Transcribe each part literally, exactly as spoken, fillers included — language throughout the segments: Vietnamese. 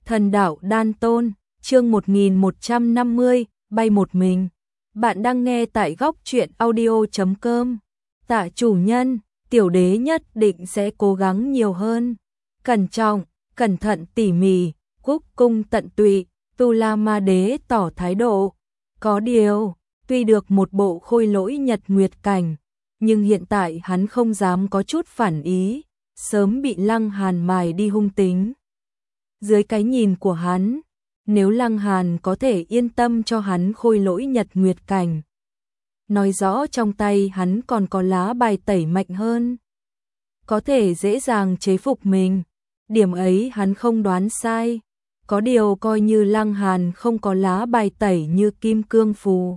Thần đạo đan tôn, chương một nghìn một trăm năm mươi, bay một mình. Bạn đang nghe tại góc truyện audio chấm com. Tạ chủ nhân, tiểu đế nhất định sẽ cố gắng nhiều hơn. Cẩn trọng, cẩn thận tỉ mỉ, cúc cung tận tụy, Tu La Ma Đế tỏ thái độ. Có điều, tuy được một bộ khôi lỗi nhật nguyệt cảnh, nhưng hiện tại hắn không dám có chút phản ý, sớm bị Lăng Hàn mài đi hung tính. Dưới cái nhìn của hắn, nếu Lăng Hàn có thể yên tâm cho hắn khôi lỗi nhật nguyệt cảnh, nói rõ trong tay hắn còn có lá bài tẩy mạnh hơn, có thể dễ dàng chế phục mình. Điểm ấy hắn không đoán sai. Có điều coi như Lăng Hàn không có lá bài tẩy như kim cương phù,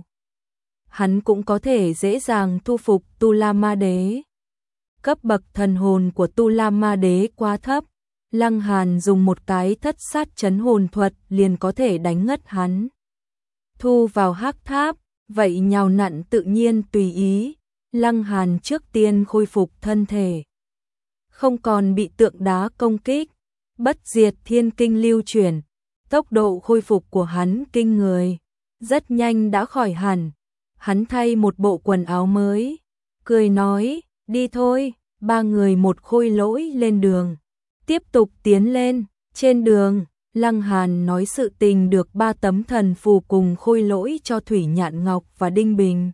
hắn cũng có thể dễ dàng thu phục Tu La Ma Đế. Cấp bậc thần hồn của Tu La Ma Đế quá thấp, Lăng Hàn dùng một cái thất sát chấn hồn thuật liền có thể đánh ngất hắn. Thu vào hắc tháp, vậy nhào nặn tự nhiên tùy ý. Lăng Hàn trước tiên khôi phục thân thể, không còn bị tượng đá công kích. Bất diệt thiên kinh lưu chuyển, tốc độ khôi phục của hắn kinh người, rất nhanh đã khỏi hẳn. Hắn thay một bộ quần áo mới, cười nói, đi thôi. Ba người một khôi lỗi lên đường, tiếp tục tiến lên. Trên đường, Lăng Hàn nói sự tình được ba tấm thần phù cùng khôi lỗi cho Thủy Nhạn Ngọc và Đinh Bình.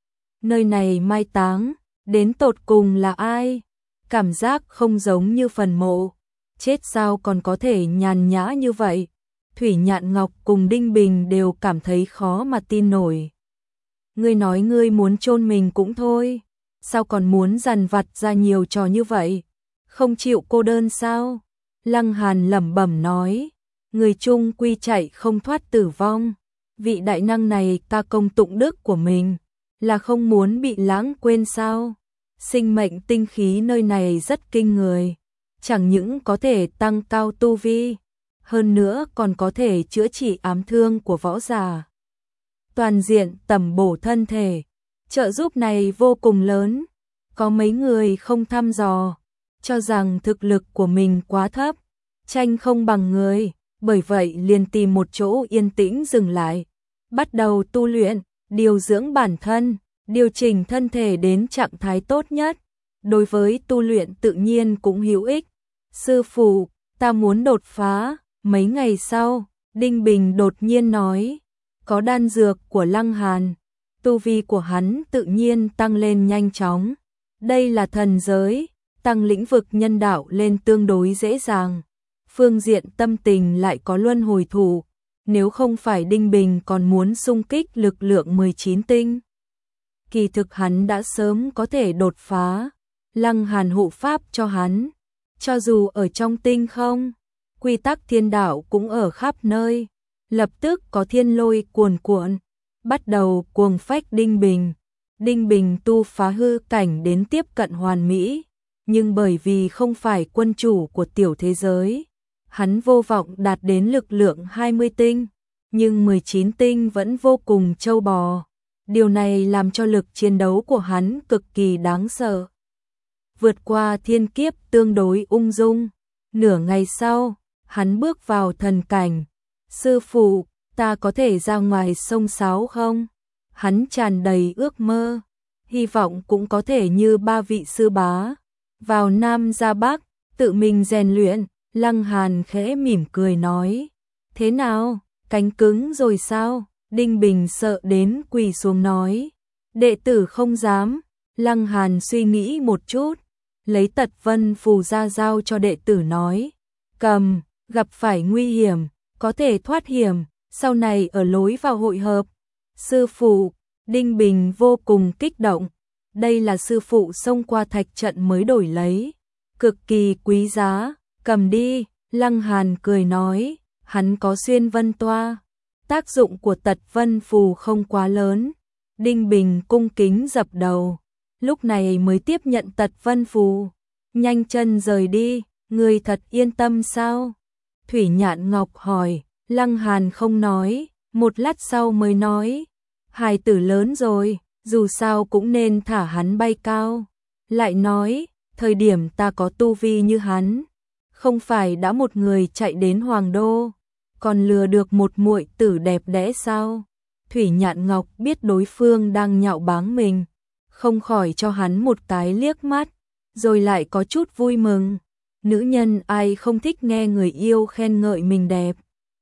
Nơi này mai táng, đến tột cùng là ai? Cảm giác không giống như phần mộ. Chết sao còn có thể nhàn nhã như vậy? Thủy Nhạn Ngọc cùng Đinh Bình đều cảm thấy khó mà tin nổi. Ngươi nói ngươi muốn chôn mình cũng thôi, sao còn muốn dằn vặt ra nhiều trò như vậy? Không chịu cô đơn sao? Lăng Hàn lẩm bẩm nói, người chung quy chạy không thoát tử vong. Vị đại năng này ta công tụng đức của mình, là không muốn bị lãng quên sao? Sinh mệnh tinh khí nơi này rất kinh người, chẳng những có thể tăng cao tu vi, hơn nữa còn có thể chữa trị ám thương của võ giả, toàn diện tẩm bổ thân thể. Trợ giúp này vô cùng lớn. Có mấy người không thăm dò, cho rằng thực lực của mình quá thấp, tranh không bằng người, bởi vậy liền tìm một chỗ yên tĩnh dừng lại, bắt đầu tu luyện, điều dưỡng bản thân, điều chỉnh thân thể đến trạng thái tốt nhất. Đối với tu luyện tự nhiên cũng hữu ích. Sư phụ, ta muốn đột phá. Mấy ngày sau, Đinh Bình đột nhiên nói, có đan dược của Lăng Hàn, tu vi của hắn tự nhiên tăng lên nhanh chóng. Đây là thần giới, tăng lĩnh vực nhân đạo lên tương đối dễ dàng. Phương diện tâm tình lại có luân hồi thủ, nếu không phải Đinh Bình còn muốn xung kích lực lượng mười chín tinh. Kỳ thực hắn đã sớm có thể đột phá. Lăng Hàn hộ pháp cho hắn, cho dù ở trong tinh không, quy tắc thiên đạo cũng ở khắp nơi. Lập tức có thiên lôi cuồn cuộn, bắt đầu cuồng phách Đinh Bình. Đinh Bình tu phá hư cảnh đến tiếp cận hoàn mỹ, nhưng bởi vì không phải quân chủ của tiểu thế giới, hắn vô vọng đạt đến lực lượng hai mươi tinh, nhưng mười chín tinh vẫn vô cùng trâu bò. Điều này làm cho lực chiến đấu của hắn cực kỳ đáng sợ. Vượt qua thiên kiếp tương đối ung dung. Nửa ngày sau, hắn bước vào thần cảnh. Sư phụ, ta có thể ra ngoài sông sáo không? Hắn tràn đầy ước mơ, hy vọng cũng có thể như ba vị sư bá, vào Nam ra Bắc, tự mình rèn luyện. Lăng Hàn khẽ mỉm cười nói, thế nào, cánh cứng rồi sao? Đinh Bình sợ đến quỳ xuống nói, đệ tử không dám. Lăng Hàn suy nghĩ một chút, lấy tật vân phù ra giao cho đệ tử nói, cầm, gặp phải nguy hiểm, có thể thoát hiểm, sau này ở lối vào hội hợp. Sư phụ, Đinh Bình vô cùng kích động, đây là sư phụ xông qua thạch trận mới đổi lấy, cực kỳ quý giá, cầm đi. Lăng Hàn cười nói, hắn có xuyên vân toa, tác dụng của tật vân phù không quá lớn. Đinh Bình cung kính dập đầu, lúc này mới tiếp nhận tật vân phù, nhanh chân rời đi. Người thật yên tâm sao? Thủy Nhạn Ngọc hỏi. Lăng Hàn không nói, một lát sau mới nói, hài tử lớn rồi, dù sao cũng nên thả hắn bay cao. Lại nói, thời điểm ta có tu vi như hắn, không phải đã một người chạy đến Hoàng Đô, còn lừa được một muội tử đẹp đẽ sao? Thủy Nhạn Ngọc biết đối phương đang nhạo báng mình, không khỏi cho hắn một cái liếc mắt, rồi lại có chút vui mừng. Nữ nhân ai không thích nghe người yêu khen ngợi mình đẹp.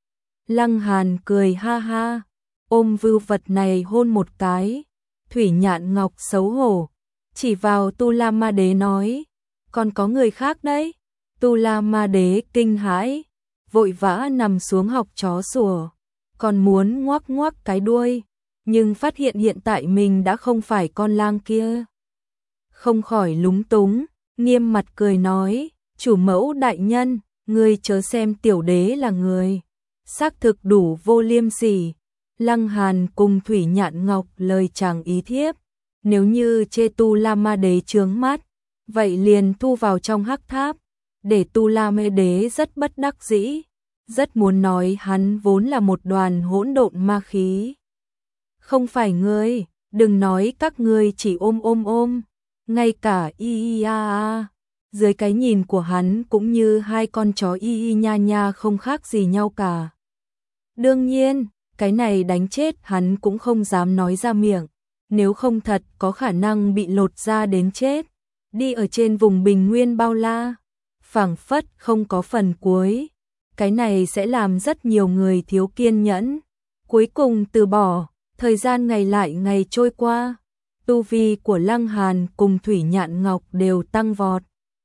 Lăng Hàn cười ha ha, ôm vưu vật này hôn một cái. Thủy Nhạn Ngọc xấu hổ, chỉ vào Tu La Ma Đế nói, còn có người khác đấy. Tu La Ma Đế kinh hãi, vội vã nằm xuống học chó sủa, còn muốn ngoắc ngoắc cái đuôi, nhưng phát hiện hiện tại mình đã không phải con lang kia. Không khỏi lúng túng, nghiêm mặt cười nói, chủ mẫu đại nhân, ngươi chớ xem tiểu đế là người. Xác thực đủ vô liêm sỉ. Lăng Hàn cùng Thủy Nhạn Ngọc lời chàng ý thiếp, nếu như chê Tu La Ma Đế chướng mắt, vậy liền thu vào trong hắc tháp, để Tu La Ma Đế rất bất đắc dĩ, rất muốn nói hắn vốn là một đoàn hỗn độn ma khí. Không phải ngươi, đừng nói các ngươi chỉ ôm ôm ôm, ngay cả y y a a, dưới cái nhìn của hắn cũng như hai con chó y y nha nha không khác gì nhau cả. Đương nhiên, cái này đánh chết hắn cũng không dám nói ra miệng, nếu không thật có khả năng bị lột da đến chết. Đi ở trên vùng bình nguyên bao la, phảng phất không có phần cuối, cái này sẽ làm rất nhiều người thiếu kiên nhẫn, cuối cùng từ bỏ. Thời gian ngày lại ngày trôi qua, tu vi của Lăng Hàn cùng Thủy Nhạn Ngọc đều tăng vọt.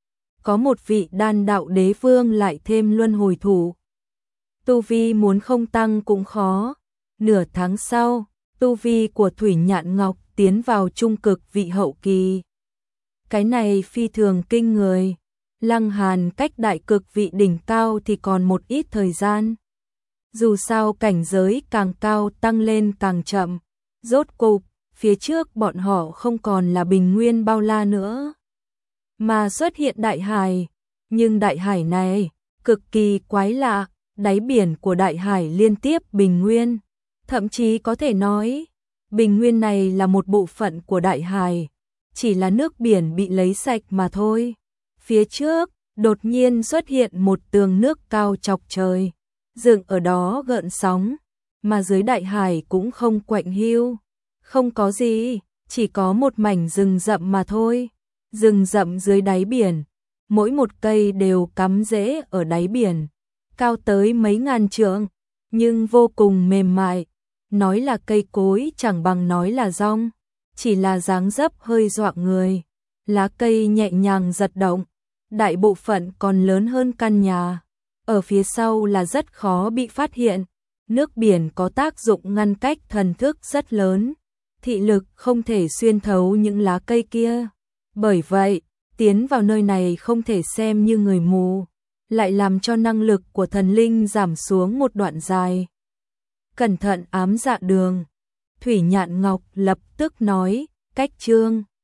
Có một vị đan đạo đế vương lại thêm luân hồi thủ. Tu vi muốn không tăng cũng khó. Nửa tháng sau, tu vi của Thủy Nhạn Ngọc tiến vào trung cực vị hậu kỳ. Cái này phi thường kinh người. Lăng Hàn cách đại cực vị đỉnh cao thì còn một ít thời gian. Dù sao cảnh giới càng cao tăng lên càng chậm. Rốt cục, phía trước bọn họ không còn là bình nguyên bao la nữa, mà xuất hiện đại hải. Nhưng đại hải này cực kỳ quái lạ, đáy biển của đại hải liên tiếp bình nguyên. Thậm chí có thể nói, bình nguyên này là một bộ phận của đại hải, chỉ là nước biển bị lấy sạch mà thôi. Phía trước, đột nhiên xuất hiện một tường nước cao chọc trời, dựng ở đó gợn sóng, mà dưới đại hải cũng không quạnh hiu, không có gì, chỉ có một mảnh rừng rậm mà thôi. Rừng rậm dưới đáy biển, mỗi một cây đều cắm rễ ở đáy biển, cao tới mấy ngàn trượng, nhưng vô cùng mềm mại. Nói là cây cối chẳng bằng nói là rong, chỉ là dáng dấp hơi dọa người. Lá cây nhẹ nhàng giật động, đại bộ phận còn lớn hơn căn nhà. Ở phía sau là rất khó bị phát hiện. Nước biển có tác dụng ngăn cách thần thức rất lớn, thị lực không thể xuyên thấu những lá cây kia. Bởi vậy, tiến vào nơi này không thể xem như người mù, lại làm cho năng lực của thần linh giảm xuống một đoạn dài. Cẩn thận ám dạ đường. Thủy Nhạn Ngọc lập tức nói, cách chương